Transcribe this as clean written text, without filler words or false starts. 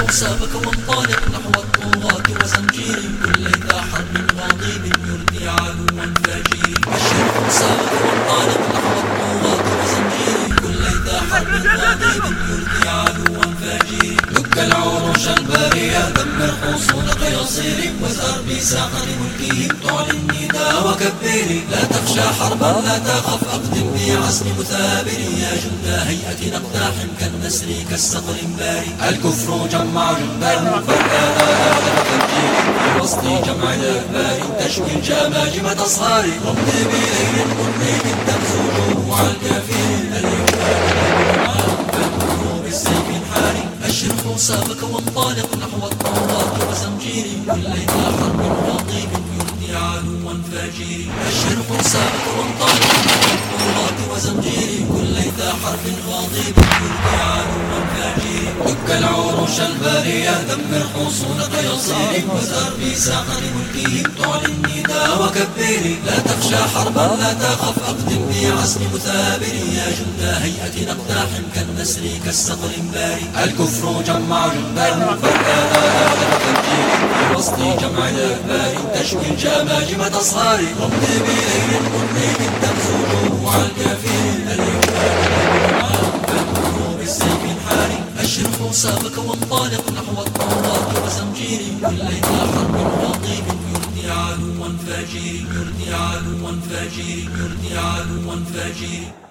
صابك وانطلق نحو الطغاة وزنجير كل ذا حرب غاضب يردي عدوا فجير. الشرق صابك وانطلق نحو الطغاة وزنجير كل ذا حرب غاضب يردي عدوا فجير. دك العروش البارية دمر حصون قياصير وزار بساقة ملكهم تعلن النداء وكبير. لا تخشى حربا لا تخف أقدم بعزم مثابر يا جند هيئة نقتحم كالنسر كالصقر باري. الكفر جمع جنده فالآن تفجير في وسط جمع الأكبار تشوي الجماجم تصهاري. رمض بليل مدني تمزج مع الكافرين اليوم فالكفر بالسيف الحاري. الشرق صابك وانطلق نحو الطغاة وزنجير كل ذا حرب غاضب يردي عدوا فجير. الشرق صابك وانطلق نحو الطغاة وزنجير كل ذا حرب غاضب يردي عدوا فجير. دك العروش البارية دمر حصون قياصير وزار بساقة ملكهم تعلن النداء وكبير. لا تخشى حربا لا تخف أقدم بعزم مثابر يا جند هيئة نقتحم كالنسر كالصقر باري. الكفر جمع جنده فالآن تفجير في وسط جمع الأكبار تشوي الجماجم تصهاري. رمض بليل مدني تمزج مع الكافرين اليوم فالكفر بالسيف الحاري. الشرق صابك وانطلق نحو الطغاة وزنجير كل ذا حرب غاضب يردي عدوا فجير يردي عدوا فجير يردي عدوا فجير.